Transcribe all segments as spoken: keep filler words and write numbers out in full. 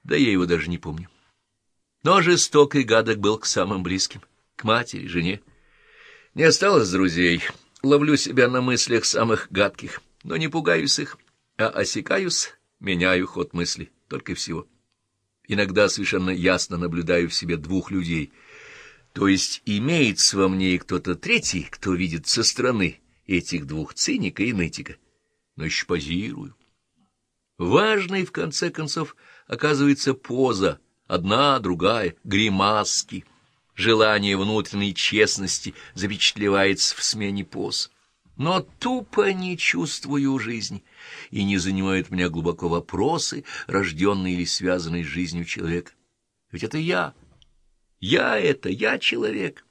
Да я его даже не помню. Но жесток и гадок был к самым близким, к матери, жене. Не осталось друзей. Ловлю себя на мыслях самых гадких, но не пугаюсь их, а осекаюсь, меняю ход мыслей, только и всего. Иногда совершенно ясно наблюдаю в себе двух людей. То есть имеется во мне и кто-то третий, кто видит со стороны этих двух, циника и нытика. Но еще позирую. Важной, в конце концов, оказывается поза, одна, другая, гримаски. Желание внутренней честности запечатлевается в смене поз. Но тупо не чувствую жизни, и не занимают меня глубоко вопросы, рожденные или связанные с жизнью человека. Ведь это я. Я — это я человек.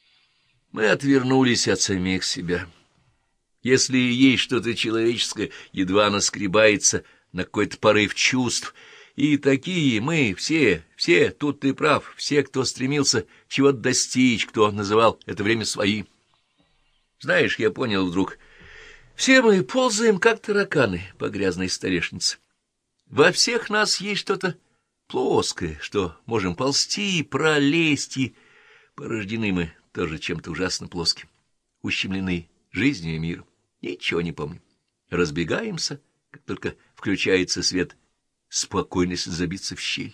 Мы отвернулись от самих себя. Если есть что-то человеческое, едва наскребается на какой-то порыв чувств, и такие мы, все, все, тут ты прав, все, кто стремился чего-то достичь, кто называл это время своим. Знаешь, я понял вдруг, все мы ползаем, как тараканы по грязной столешнице. Во всех нас есть что-то плоское, что можем ползти, пролезть, и порождены мы тоже чем-то ужасно плоским, ущемлены жизнью и миром. Ничего не помним. Разбегаемся, как только включается свет, спокойность забиться в щель.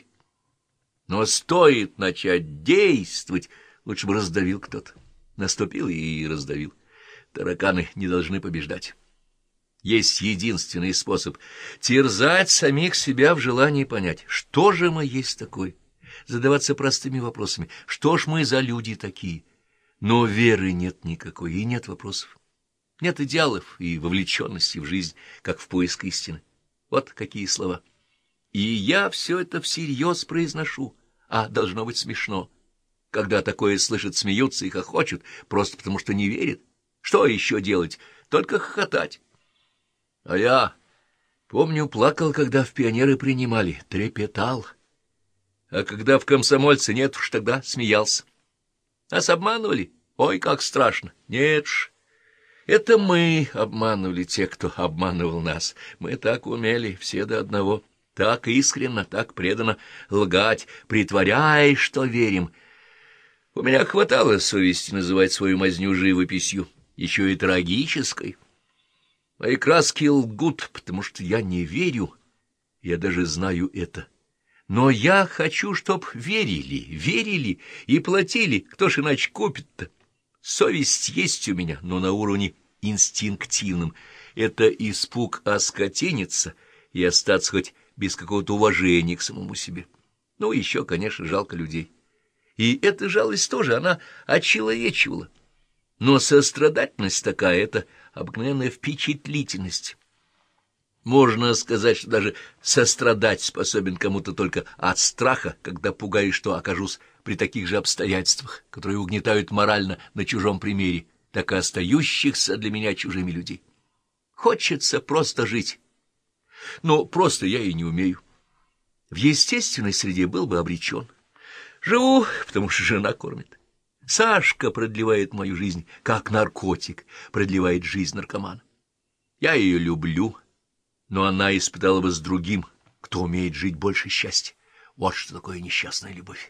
Но стоит начать действовать, лучше бы раздавил кто-то. Наступил и раздавил. Тараканы не должны побеждать. Есть единственный способ — терзать самих себя в желании понять, что же мы есть такое, задаваться простыми вопросами, что ж мы за люди такие. Но веры нет никакой, и нет вопросов. Нет идеалов и вовлеченности в жизнь, как в поиск истины. Вот какие слова. И я все это всерьез произношу, а должно быть смешно. Когда такое слышат, смеются и хохочут, просто потому что не верят. Что еще делать? Только хохотать. А я, помню, плакал, когда в пионеры принимали, трепетал. А когда в комсомольце, нет уж, тогда смеялся. Нас обманывали? Ой, как страшно. Нет ж. Это мы обманывали тех, кто обманывал нас. Мы так умели, все до одного. Так искренно, так преданно лгать, притворяясь, что верим. У меня хватало совести называть свою мазню живописью, еще и трагической. Мои краски лгут, потому что я не верю, я даже знаю это. Но я хочу, чтоб верили, верили и платили, кто ж иначе купит-то. Совесть есть у меня, но на уровне инстинктивном. Это испуг оскотиниться и остаться хоть без какого-то уважения к самому себе. Ну, еще, конечно, жалко людей. И эта жалость тоже, она очеловечивала. Но сострадательность такая — это обыкновенная впечатлительность. Можно сказать, что даже сострадать способен кому-то только от страха, когда пугаюсь, что окажусь при таких же обстоятельствах, которые угнетают морально на чужом примере, так и остающихся для меня чужими людей. Хочется просто жить. Но просто я и не умею. В естественной среде был бы обречен. Живу, потому что жена кормит. Сашка продлевает мою жизнь, как наркотик продлевает жизнь наркомана. Я ее люблю, но она испытала бы с другим, кто умеет жить больше счастья. Вот что такое несчастная любовь.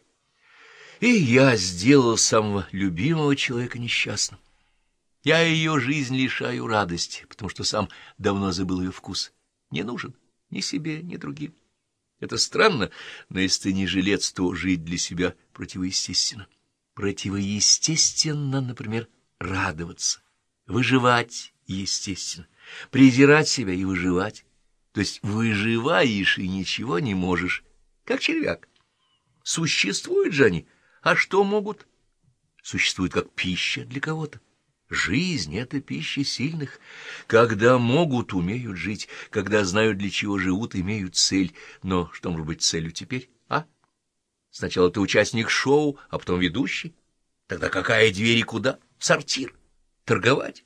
И я сделал самого любимого человека несчастным. Я ее жизнь лишаю радости, потому что сам давно забыл ее вкус. Не нужен ни себе, ни другим. Это странно, но если ты не жилец, то жить для себя противоестественно. Противоестественно, например, радоваться, выживать естественно, презирать себя и выживать. То есть выживаешь и ничего не можешь, как червяк. Существуют же они, а что могут? Существуют как пища для кого-то. Жизнь — это пища сильных. Когда могут, умеют жить, когда знают, для чего живут, имеют цель. Но что может быть целью теперь, а? Сначала ты участник шоу, а потом ведущий. Тогда какая дверь и куда? В сортир. Торговать.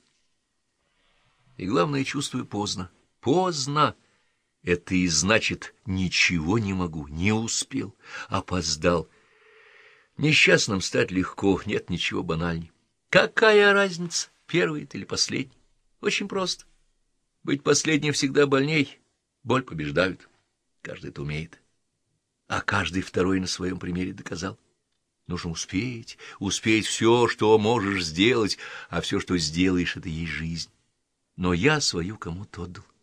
И главное, чувствую поздно. Поздно. Это и значит, ничего не могу, не успел, опоздал. Несчастным стать легко, нет ничего банальней. Какая разница, первый ты или последний? Очень просто. Быть последним всегда больней, боль побеждают. Каждый это умеет. а каждый второй на своем примере доказал. Нужно успеть, успеть все, что можешь сделать, а все, что сделаешь, — это есть жизнь. Но я свою кому-то отдал.